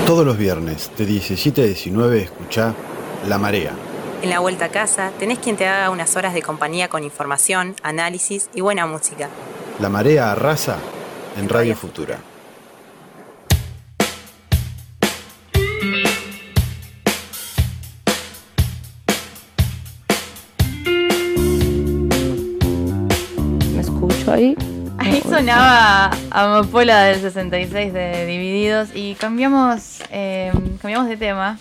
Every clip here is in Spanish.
Todos los viernes, de 17 a 19, escuchá La Marea. En la vuelta a casa, tenés quien te haga unas horas de compañía con información, análisis y buena música. La Marea arrasa en Radio Futura. ¿Me escucho ahí? Ahí sonaba Amapola del 66 de Divididos y cambiamos de tema.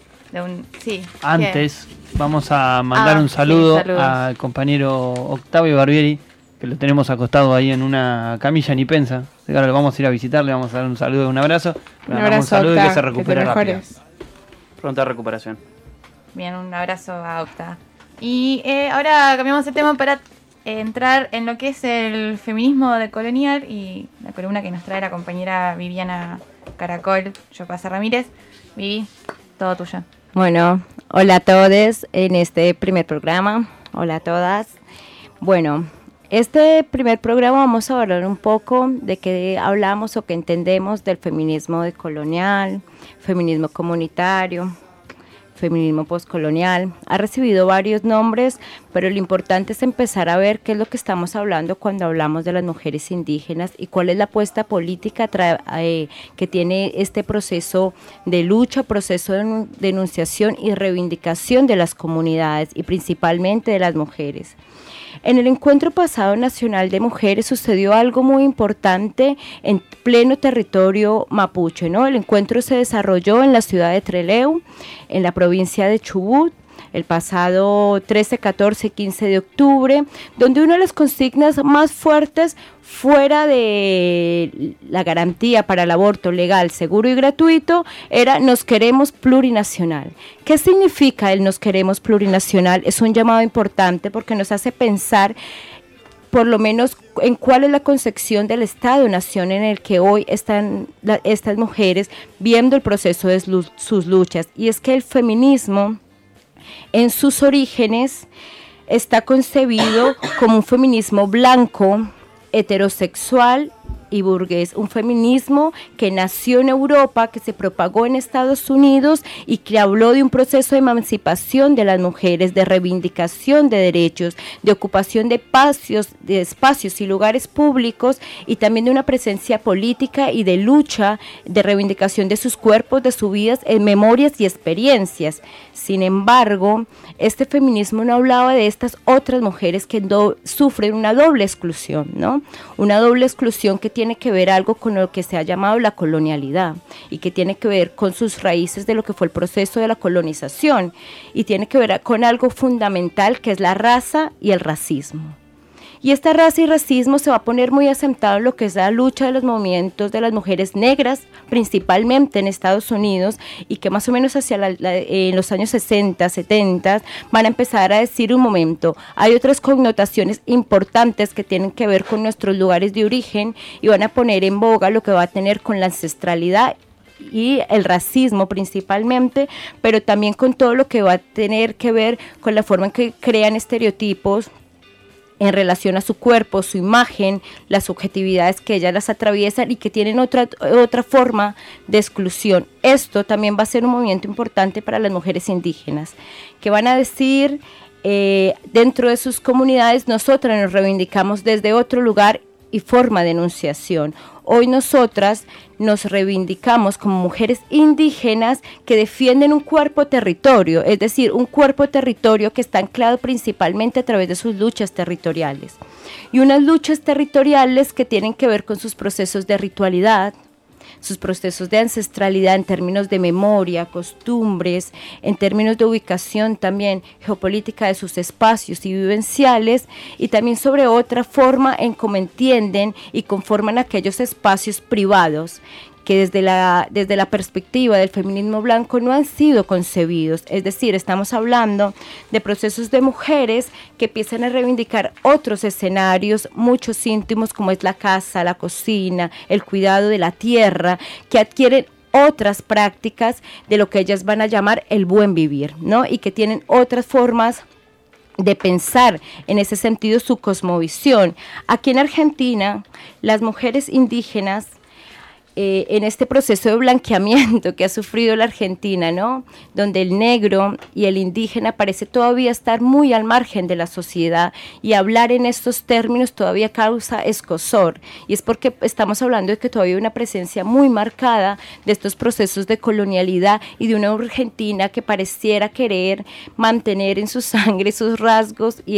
Antes vamos a mandar un saludo al compañero Octavio Barbieri, que lo tenemos acostado ahí en una camilla ni pensa. Ahora lo vamos a ir a visitar, le vamos a dar un saludo, un abrazo. Un saludo y que se recupere rápido. Pronta recuperación. Bien, un abrazo a Octa. Y ahora cambiamos de tema para entrar en lo que es el feminismo decolonial y la columna que nos trae la compañera Viviana Caracol, Yopasa Ramírez. Vivi, todo tuyo. Bueno, hola a todos en este primer programa. Hola a todas. Bueno, este primer programa vamos a hablar un poco de qué hablamos o qué entendemos del feminismo decolonial, feminismo comunitario, feminismo postcolonial. Ha recibido varios nombres, pero lo importante es empezar a ver qué es lo que estamos hablando cuando hablamos de las mujeres indígenas y cuál es la apuesta política que tiene este proceso de lucha, proceso de denunciación y reivindicación de las comunidades y principalmente de las mujeres. En el encuentro pasado nacional de mujeres sucedió algo muy importante en pleno territorio mapuche, ¿no? El encuentro se desarrolló en la ciudad de Trelew, en la provincia de Chubut, el pasado 13, 14 y 15 de octubre, donde una de las consignas más fuertes fuera de la garantía para el aborto legal, seguro y gratuito, era nos queremos plurinacional. ¿Qué significa el nos queremos plurinacional? Es un llamado importante porque nos hace pensar por lo menos en cuál es la concepción del Estado-Nación en el que hoy están estas mujeres viendo el proceso de sus luchas. Y es que el feminismo en sus orígenes está concebido como un feminismo blanco, heterosexual y burgués, un feminismo que nació en Europa, que se propagó en Estados Unidos y que habló de un proceso de emancipación de las mujeres, de reivindicación de derechos, de ocupación de espacios y lugares públicos y también de una presencia política y de lucha, de reivindicación de sus cuerpos, de sus vidas, en memorias y experiencias. Sin embargo, este feminismo no hablaba de estas otras mujeres que sufren una doble exclusión, ¿no? Una doble exclusión que tiene que ver algo con lo que se ha llamado la colonialidad y que tiene que ver con sus raíces de lo que fue el proceso de la colonización y tiene que ver con algo fundamental que es la raza y el racismo. Y esta raza y racismo se va a poner muy asentado en lo que es la lucha de los movimientos de las mujeres negras, principalmente en Estados Unidos, y que más o menos hacia en los años 60, 70, van a empezar a decir un momento, hay otras connotaciones importantes que tienen que ver con nuestros lugares de origen y van a poner en boga lo que va a tener con la ancestralidad y el racismo principalmente, pero también con todo lo que va a tener que ver con la forma en que crean estereotipos en relación a su cuerpo, su imagen, las subjetividades que ellas las atraviesan y que tienen otra forma de exclusión. Esto también va a ser un movimiento importante para las mujeres indígenas, que van a decir, dentro de sus comunidades, nosotras nos reivindicamos desde otro lugar y forma de enunciación. Hoy nosotras nos reivindicamos como mujeres indígenas que defienden un cuerpo territorio, es decir, un cuerpo territorio que está anclado principalmente a través de sus luchas territoriales. Y unas luchas territoriales que tienen que ver con sus procesos de ritualidad, sus procesos de ancestralidad en términos de memoria, costumbres, en términos de ubicación también geopolítica de sus espacios y vivenciales, y también sobre otra forma en cómo entienden y conforman aquellos espacios privados que desde la perspectiva del feminismo blanco no han sido concebidos. Es decir, estamos hablando de procesos de mujeres que empiezan a reivindicar otros escenarios, muchos íntimos, como es la casa, la cocina, el cuidado de la tierra, que adquieren otras prácticas de lo que ellas van a llamar el buen vivir, ¿no? Y que tienen otras formas de pensar en ese sentido su cosmovisión. Aquí en Argentina, las mujeres indígenas en este proceso de blanqueamiento que ha sufrido la Argentina, ¿no? Donde el negro y el indígena parece todavía estar muy al margen de la sociedad, y hablar en estos términos todavía causa escozor, y es porque estamos hablando de que todavía hay una presencia muy marcada de estos procesos de colonialidad y de una Argentina que pareciera querer mantener en su sangre sus rasgos y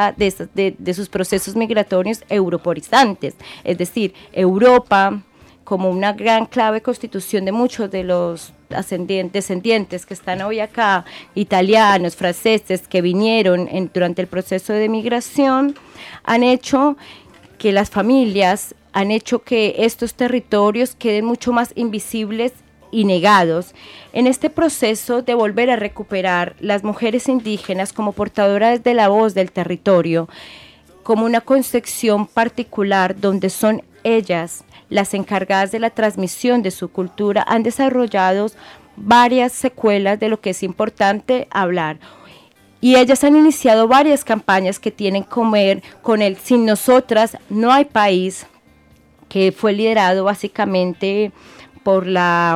de sus procesos migratorios europorizantes, es decir, Europa como una gran clave constitución de muchos de los descendientes que están hoy acá, italianos, franceses, que vinieron durante el proceso de migración, han hecho que las familias, han hecho que estos territorios queden mucho más invisibles y negados. En este proceso de volver a recuperar las mujeres indígenas como portadoras de la voz del territorio, como una concepción particular donde son ellas las encargadas de la transmisión de su cultura, han desarrollado varias secuelas de lo que es importante hablar. Y ellas han iniciado varias campañas que tienen que ver con el Sin Nosotras No Hay País, que fue liderado básicamente por la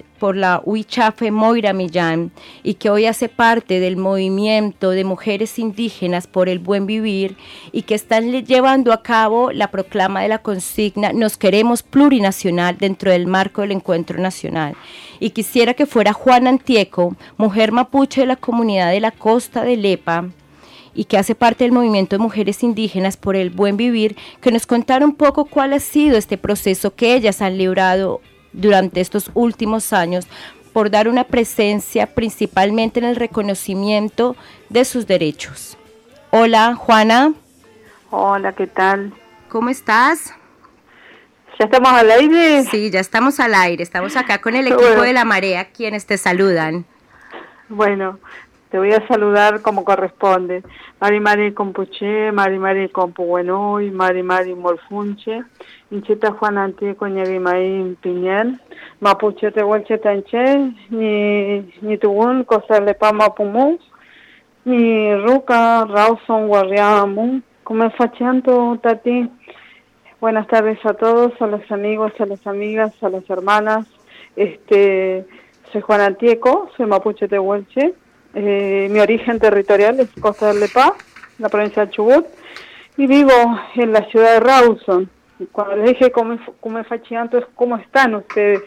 Huichafe Moira Millán, y que hoy hace parte del movimiento de mujeres indígenas por el buen vivir, y que están llevando a cabo la proclama de la consigna Nos queremos plurinacional dentro del marco del encuentro nacional. Y quisiera que fuera Juana Antieco, mujer mapuche de la comunidad de la costa de Lepa, y que hace parte del movimiento de mujeres indígenas por el buen vivir, que nos contara un poco cuál ha sido este proceso que ellas han librado durante estos últimos años por dar una presencia principalmente en el reconocimiento de sus derechos. Hola, Juana. Hola, ¿qué tal? ¿Cómo estás? ¿Ya estamos al aire? Sí, ya estamos al aire. Estamos acá con el equipo de La Marea, quienes te saludan. Bueno, te voy a saludar como corresponde. Mari Mari Compuche, Mari Mari Compuhuenoy, Mari Mari Molfunche, Incheta Juan Antieco Ñaguimaín Piñel, Mapuche Tehuelche Tanche, ni Tugún Cosarlepa Mapumú, ni Ruca Rawson Guarriamu, como fachanto Tati. Buenas tardes a todos, a los amigos, a las amigas, a las hermanas. Soy Juan Antieco, soy Mapuche Tehuelche. Mi origen territorial es Costa del Lepá, la provincia de Chubut, y vivo en la ciudad de Rawson. Cuando les dije cómo es fachianto, es cómo están ustedes.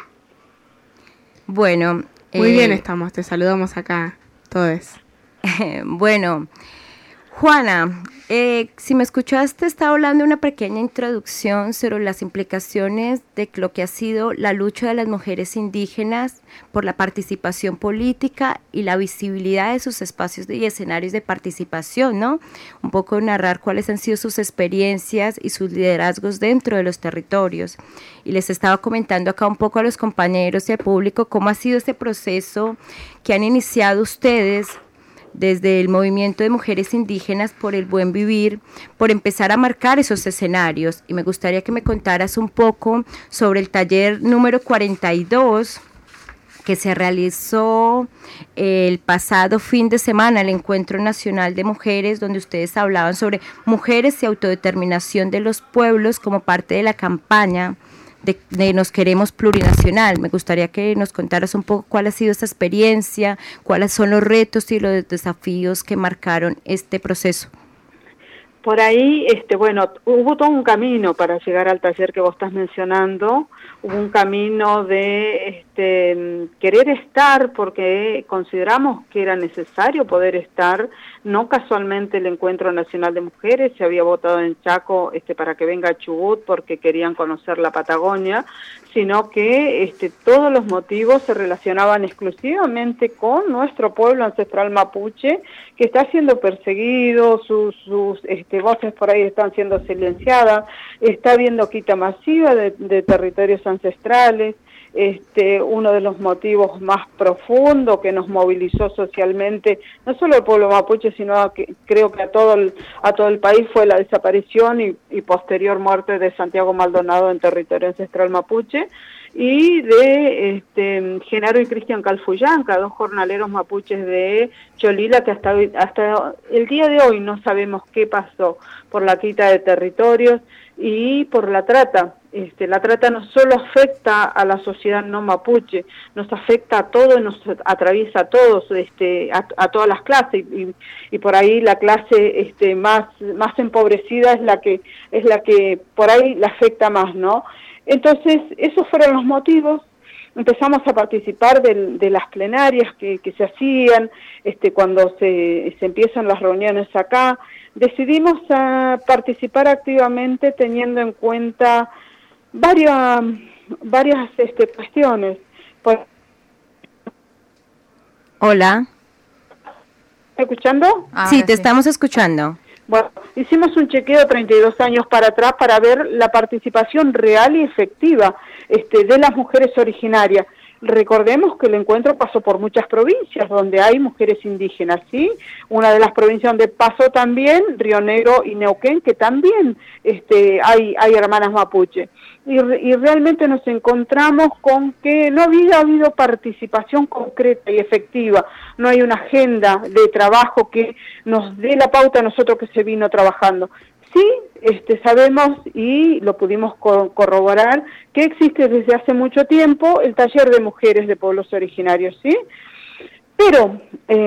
Bueno, muy bien estamos, te saludamos acá todos. Bueno, Juana, si me escuchaste, estaba hablando de una pequeña introducción sobre las implicaciones de lo que ha sido la lucha de las mujeres indígenas por la participación política y la visibilidad de sus espacios y escenarios de participación, ¿no? Un poco narrar cuáles han sido sus experiencias y sus liderazgos dentro de los territorios. Y les estaba comentando acá un poco a los compañeros y al público cómo ha sido este proceso que han iniciado ustedes desde el movimiento de mujeres indígenas por el buen vivir, por empezar a marcar esos escenarios. Y me gustaría que me contaras un poco sobre el taller número 42 que se realizó el pasado fin de semana, el Encuentro Nacional de Mujeres, donde ustedes hablaban sobre mujeres y autodeterminación de los pueblos como parte de la campaña de Nos Queremos Plurinacional. Me gustaría que nos contaras un poco cuál ha sido esa experiencia, cuáles son los retos y los desafíos que marcaron este proceso. Por ahí, bueno, hubo todo un camino para llegar al taller que vos estás mencionando. Hubo un camino de querer estar, porque consideramos que era necesario poder estar. No casualmente el Encuentro Nacional de Mujeres se había votado en Chaco para que venga a Chubut porque querían conocer la Patagonia, sino que todos los motivos se relacionaban exclusivamente con nuestro pueblo ancestral mapuche, que está siendo perseguido, sus voces por ahí están siendo silenciadas, está habiendo quita masiva de territorios ancestrales. Uno de los motivos más profundos que nos movilizó socialmente, no solo al pueblo mapuche, sino creo que a todo el país, fue la desaparición y posterior muerte de Santiago Maldonado en territorio ancestral mapuche, y de Genaro y Cristian Calfuyanca, dos jornaleros mapuches de Cholila, que hasta el día de hoy no sabemos qué pasó por la quita de territorios y por la trata La trata no solo afecta a la sociedad no mapuche, nos afecta a todos, nos atraviesa a todos, a todas las clases, y por ahí la clase más empobrecida es la que por ahí la afecta más, ¿no? Entonces, esos fueron los motivos. Empezamos a participar de las plenarias que se hacían, cuando se empiezan las reuniones acá. Decidimos participar activamente teniendo en cuenta varias cuestiones. Hola. ¿Estás escuchando? Sí, te estamos escuchando. Bueno, hicimos un chequeo 32 años para atrás para ver la participación real y efectiva de las mujeres originarias. Recordemos que el encuentro pasó por muchas provincias donde hay mujeres indígenas, ¿sí? Una de las provincias donde pasó también, Río Negro y Neuquén, que también hay hermanas mapuche. Y realmente nos encontramos con que no había habido participación concreta y efectiva. No hay una agenda de trabajo que nos dé la pauta a nosotros que se vino trabajando. Sí, sabemos y lo pudimos corroborar que existe desde hace mucho tiempo el taller de mujeres de pueblos originarios, ¿sí? Pero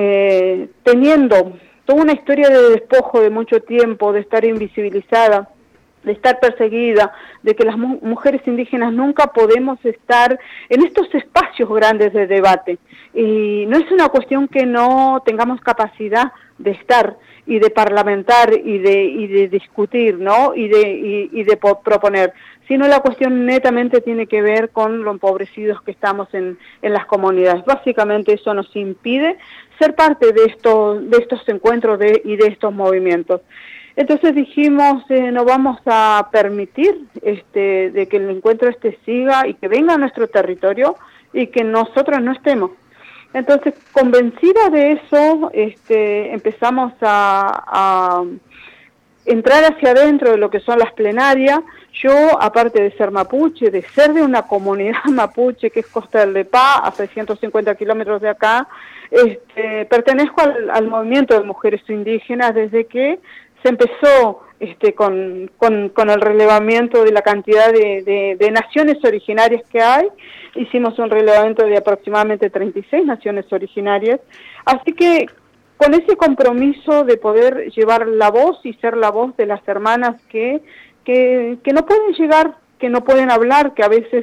teniendo toda una historia de despojo de mucho tiempo, de estar invisibilizada, de estar perseguida, de que las mujeres indígenas nunca podemos estar en estos espacios grandes de debate. Y no es una cuestión que no tengamos capacidad de estar y de parlamentar y de discutir, ¿no? Y de proponer, sino la cuestión netamente tiene que ver con lo empobrecidos que estamos en las comunidades. Básicamente eso nos impide ser parte de estos encuentros y de estos movimientos. Entonces dijimos, no vamos a permitir de que el encuentro siga y que venga a nuestro territorio y que nosotros no estemos. Entonces, convencida de eso, empezamos a entrar hacia adentro de lo que son las plenarias. Yo, aparte de ser mapuche, de ser de una comunidad mapuche que es Costa del Lepá, a 650 kilómetros de acá, pertenezco al movimiento de mujeres indígenas desde que se empezó con el relevamiento de la cantidad de naciones originarias que hay. Hicimos un relevamiento de aproximadamente 36 naciones originarias, así que con ese compromiso de poder llevar la voz y ser la voz de las hermanas que no pueden llegar, que no pueden hablar, que a veces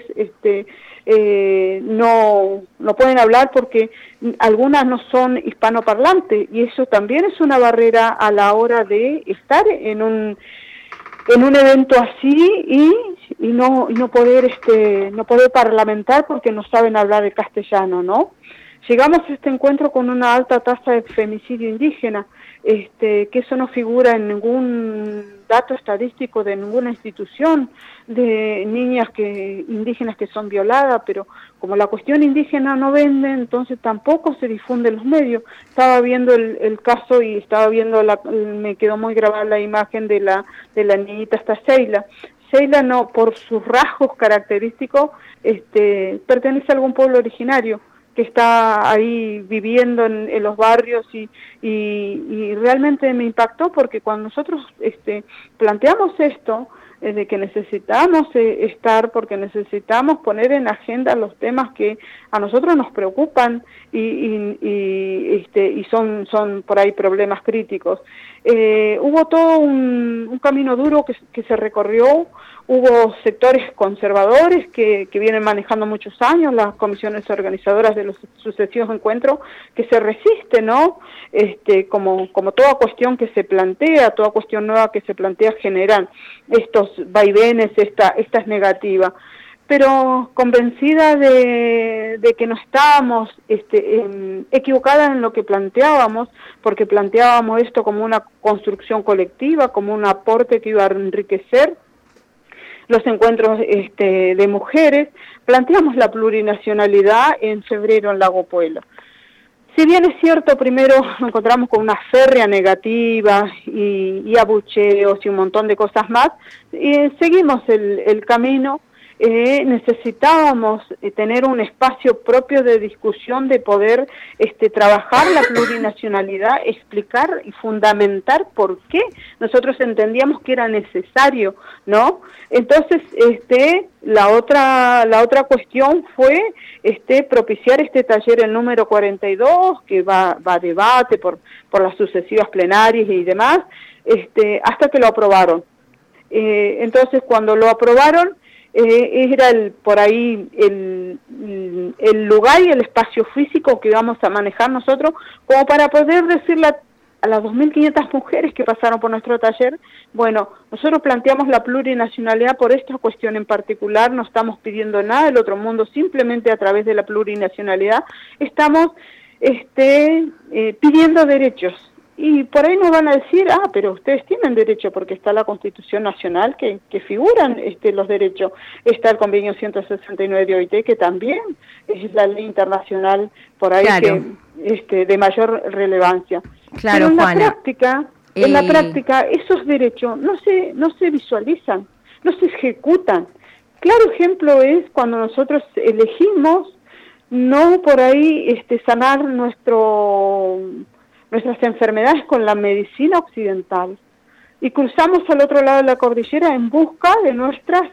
no pueden hablar porque algunas no son hispanoparlantes, y eso también es una barrera a la hora de estar en un evento así y no poder parlamentar porque no saben hablar el castellano, ¿no? Llegamos a este encuentro con una alta tasa de femicidio indígena, que eso no figura en ningún dato estadístico de ninguna institución, de niñas indígenas que son violadas, pero como la cuestión indígena no vende, entonces tampoco se difunde en los medios. Estaba viendo el caso y estaba viendo, me quedó muy grabada la imagen de la niñita esta Sheila. Sheila, no, por sus rasgos característicos, pertenece a algún pueblo originario que está ahí viviendo en los barrios y realmente me impactó porque cuando nosotros planteamos esto, de que necesitamos estar, porque necesitamos poner en agenda los temas que a nosotros nos preocupan y son por ahí problemas críticos. Hubo todo un camino duro que se recorrió. Hubo sectores conservadores que vienen manejando muchos años, las comisiones organizadoras de los sucesivos encuentros, que se resisten, ¿no? Como toda cuestión que se plantea, toda cuestión nueva que se plantea, generan estos vaivenes, estas negativas. Pero convencida de que no estábamos equivocadas en lo que planteábamos, porque planteábamos esto como una construcción colectiva, como un aporte que iba a enriquecer los encuentros de mujeres, planteamos la plurinacionalidad en febrero en Lago Puelo. Si bien es cierto, primero nos encontramos con una férrea negativa y abucheos y un montón de cosas más, seguimos el camino necesitábamos tener un espacio propio de discusión, de poder trabajar la plurinacionalidad, explicar y fundamentar por qué nosotros entendíamos que era necesario, ¿no? Entonces, la otra cuestión fue propiciar este taller, el número 42, que va a debate por las sucesivas plenarias y demás, hasta que lo aprobaron. Entonces, cuando lo aprobaron, era por ahí el lugar y el espacio físico que íbamos a manejar nosotros, como para poder decirle a las 2.500 mujeres que pasaron por nuestro taller, bueno, nosotros planteamos la plurinacionalidad por esta cuestión en particular, no estamos pidiendo nada del otro mundo, simplemente a través de la plurinacionalidad estamos pidiendo derechos. Y por ahí nos van a decir, pero ustedes tienen derecho porque está la Constitución Nacional que figuran los derechos. Está el Convenio 169 de OIT, que también es la ley internacional por ahí, claro, que de mayor relevancia. Claro, pero Juana, en la práctica esos derechos no se visualizan, no se ejecutan. Claro ejemplo es cuando nosotros elegimos no por ahí sanar nuestras enfermedades con la medicina occidental y cruzamos al otro lado de la cordillera en busca de nuestras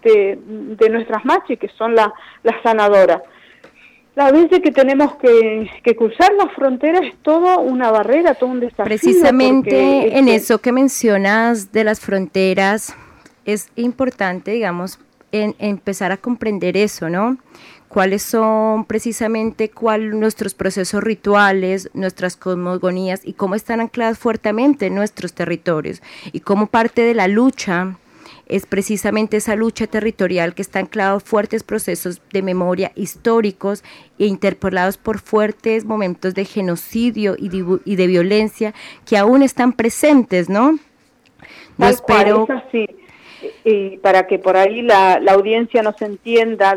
machis, que son las sanadoras. La vez de que tenemos que cruzar la frontera es toda una barrera, todo un desafío. Precisamente en eso que mencionas de las fronteras, es importante, digamos, empezar a comprender eso, ¿no? Cuáles son precisamente nuestros procesos rituales, nuestras cosmogonías y cómo están ancladas fuertemente en nuestros territorios y cómo parte de la lucha es precisamente esa lucha territorial que está anclada en fuertes procesos de memoria históricos e interpelados por fuertes momentos de genocidio y de violencia que aún están presentes, ¿no? No espero... Cual, es así. Y para que por ahí la audiencia nos entienda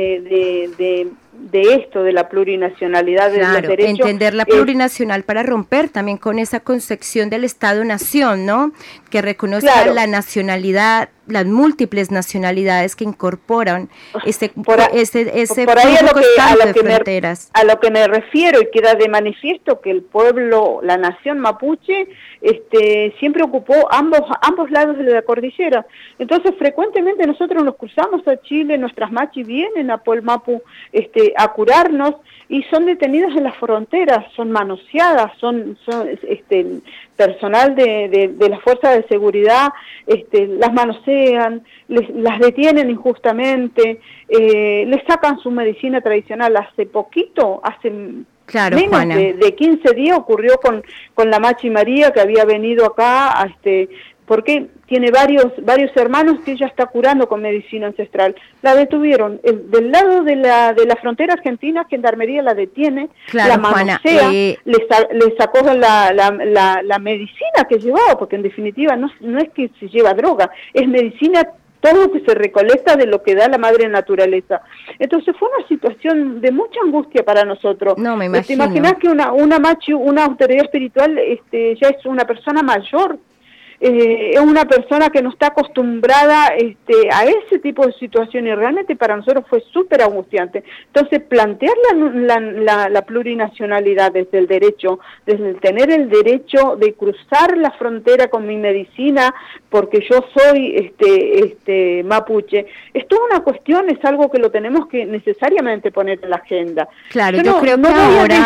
de esto, de la plurinacionalidad, de los derechos. Entender la plurinacional para romper también con esa concepción del Estado-Nación, ¿no? Que reconozca la nacionalidad, las múltiples nacionalidades que incorporan ese flujo constante de fronteras. A lo que me refiero, y queda de manifiesto que el pueblo, la nación mapuche, siempre ocupó ambos lados de la cordillera. Entonces, frecuentemente nosotros nos cruzamos a Chile, nuestras machis vienen a Puelmapu a curarnos y son detenidas en las fronteras, son manoseadas, son personal de las fuerzas de seguridad, las manosean, las detienen injustamente, les sacan su medicina tradicional. Hace poquito, menos de 15 días ocurrió con la Machi María, que había venido acá porque tiene varios hermanos que ella está curando con medicina ancestral. La detuvieron del lado de la frontera argentina, Gendarmería la detiene, la manosea, le sacó la medicina que llevaba, porque en definitiva no es que se lleva droga, es medicina, todo que se recolecta de lo que da la madre naturaleza. Entonces fue una situación de mucha angustia para nosotros. No, me imagino. ¿Te imaginas que una machi, una autoridad espiritual, ya es una persona mayor? Es una persona que no está acostumbrada a ese tipo de situaciones, y realmente para nosotros fue súper angustiante. Entonces, plantear la plurinacionalidad desde el derecho, desde el tener el derecho de cruzar la frontera con mi medicina, porque yo soy mapuche, es toda una cuestión, es algo que lo tenemos que necesariamente poner en la agenda. Claro, yo creo que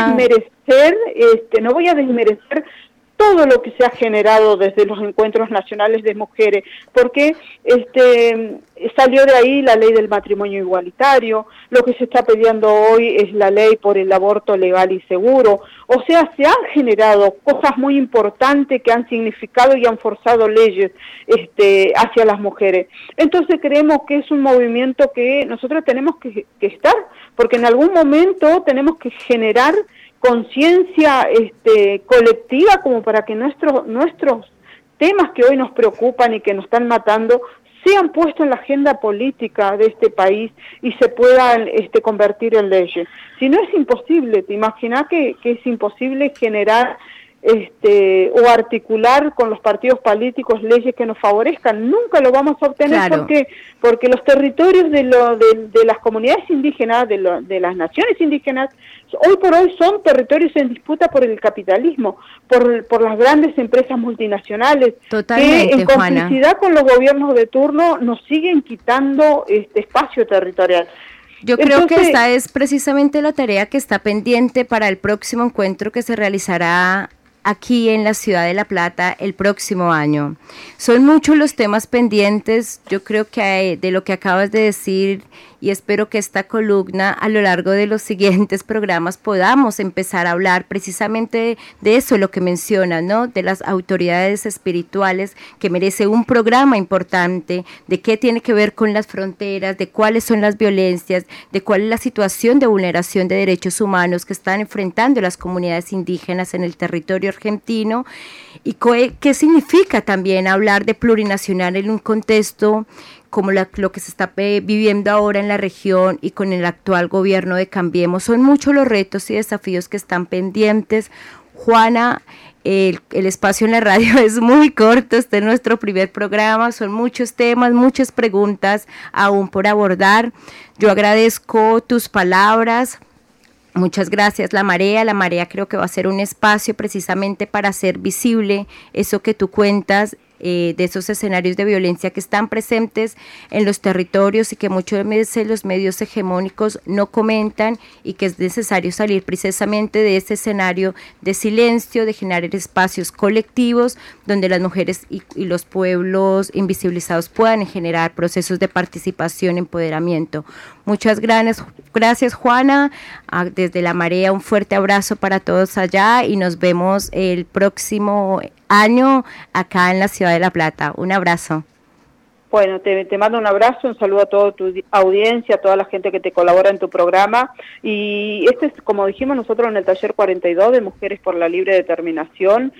no voy a desmerecer todo lo que se ha generado desde los encuentros nacionales de mujeres, porque salió de ahí la ley del matrimonio igualitario, lo que se está pidiendo hoy es la ley por el aborto legal y seguro. O sea, se han generado cosas muy importantes que han significado y han forzado leyes hacia las mujeres. Entonces creemos que es un movimiento que nosotros tenemos que estar, porque en algún momento tenemos que generar conciencia colectiva como para que nuestros temas que hoy nos preocupan y que nos están matando sean puestos en la agenda política de este país y se puedan convertir en leyes. Si no, es imposible. Te imaginas que es imposible generar o articular con los partidos políticos leyes que nos favorezcan. Nunca lo vamos a obtener. Claro. Porque los territorios de las comunidades indígenas, de las naciones indígenas, hoy por hoy son territorios en disputa por el capitalismo, por las grandes empresas multinacionales. Totalmente, que en complicidad con los gobiernos de turno nos siguen quitando espacio territorial. Yo creo que esta es precisamente la tarea que está pendiente para el próximo encuentro que se realizará aquí en la ciudad de La Plata el próximo año. Son muchos los temas pendientes, yo creo que de lo que acabas de decir, y espero que esta columna a lo largo de los siguientes programas podamos empezar a hablar precisamente de eso, lo que mencionas, ¿no? De las autoridades espirituales, que merece un programa importante, de qué tiene que ver con las fronteras, de cuáles son las violencias, de cuál es la situación de vulneración de derechos humanos que están enfrentando las comunidades indígenas en el territorio argentino, y qué significa también hablar de plurinacional en un contexto como lo que se está viviendo ahora en la región y con el actual gobierno de Cambiemos. Son muchos los retos y desafíos que están pendientes. Juana, el espacio en la radio es muy corto, este es nuestro primer programa, son muchos temas, muchas preguntas aún por abordar. Yo agradezco tus palabras. Muchas gracias. La Marea creo que va a ser un espacio precisamente para hacer visible eso que tú cuentas, de esos escenarios de violencia que están presentes en los territorios y que muchas veces los medios hegemónicos no comentan, y que es necesario salir precisamente de ese escenario de silencio, de generar espacios colectivos donde las mujeres y los pueblos invisibilizados puedan generar procesos de participación y empoderamiento. Muchas gracias, Juana. Desde La Marea un fuerte abrazo para todos allá y nos vemos el próximo año acá en la ciudad de La Plata. Un abrazo. Bueno, te mando un abrazo, un saludo a toda tu audiencia, a toda la gente que te colabora en tu programa. Y este es, como dijimos nosotros en el taller 42 de Mujeres por la Libre Determinación,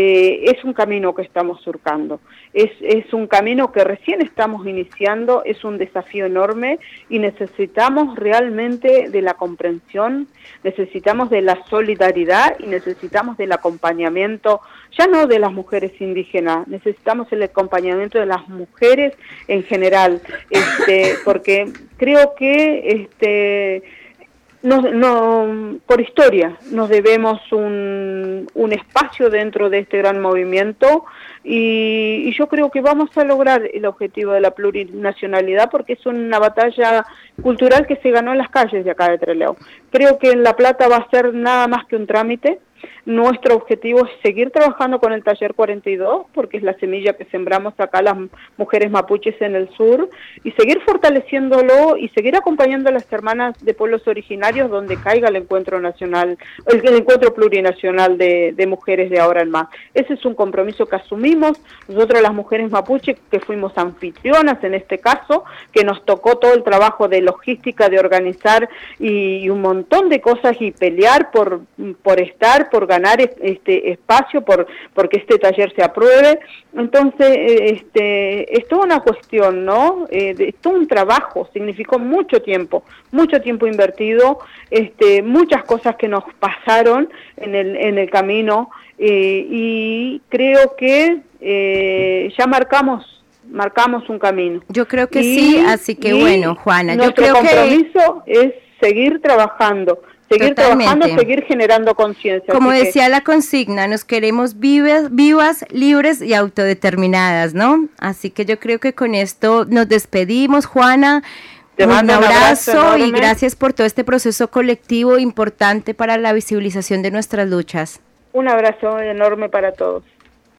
es un camino que estamos surcando. Es un camino que recién estamos iniciando, es un desafío enorme y necesitamos realmente de la comprensión, necesitamos de la solidaridad y necesitamos del acompañamiento, ya no de las mujeres indígenas, necesitamos el acompañamiento de las mujeres en general, porque creo que por historia nos debemos un espacio dentro de este gran movimiento, y yo creo que vamos a lograr el objetivo de la plurinacionalidad, porque es una batalla cultural que se ganó en las calles de acá de Trelew. Creo que en La Plata va a ser nada más que un trámite. Nuestro objetivo es seguir trabajando con el taller 42, porque es la semilla que sembramos acá las mujeres mapuches en el sur, y seguir fortaleciéndolo y seguir acompañando a las hermanas de pueblos originarios donde caiga el encuentro nacional, el encuentro plurinacional de mujeres de ahora en más. Ese es un compromiso que asumimos nosotros las mujeres mapuches, que fuimos anfitrionas en este caso, que nos tocó todo el trabajo de logística, de organizar y un montón de cosas, y pelear por estar, por ganar espacio, porque este taller se apruebe. Entonces, es toda una cuestión, ¿no? Es todo un trabajo, significó mucho tiempo invertido, muchas cosas que nos pasaron en el camino, y creo que ya marcamos un camino. Yo creo que sí, así que bueno, Juana, yo creo que nuestro compromiso es seguir trabajando, seguir generando conciencia. Como decía la consigna, nos queremos vivas, libres y autodeterminadas, ¿no? Así que yo creo que con esto nos despedimos, Juana. Te mando un abrazo y gracias por todo este proceso colectivo importante para la visibilización de nuestras luchas. Un abrazo enorme para todos.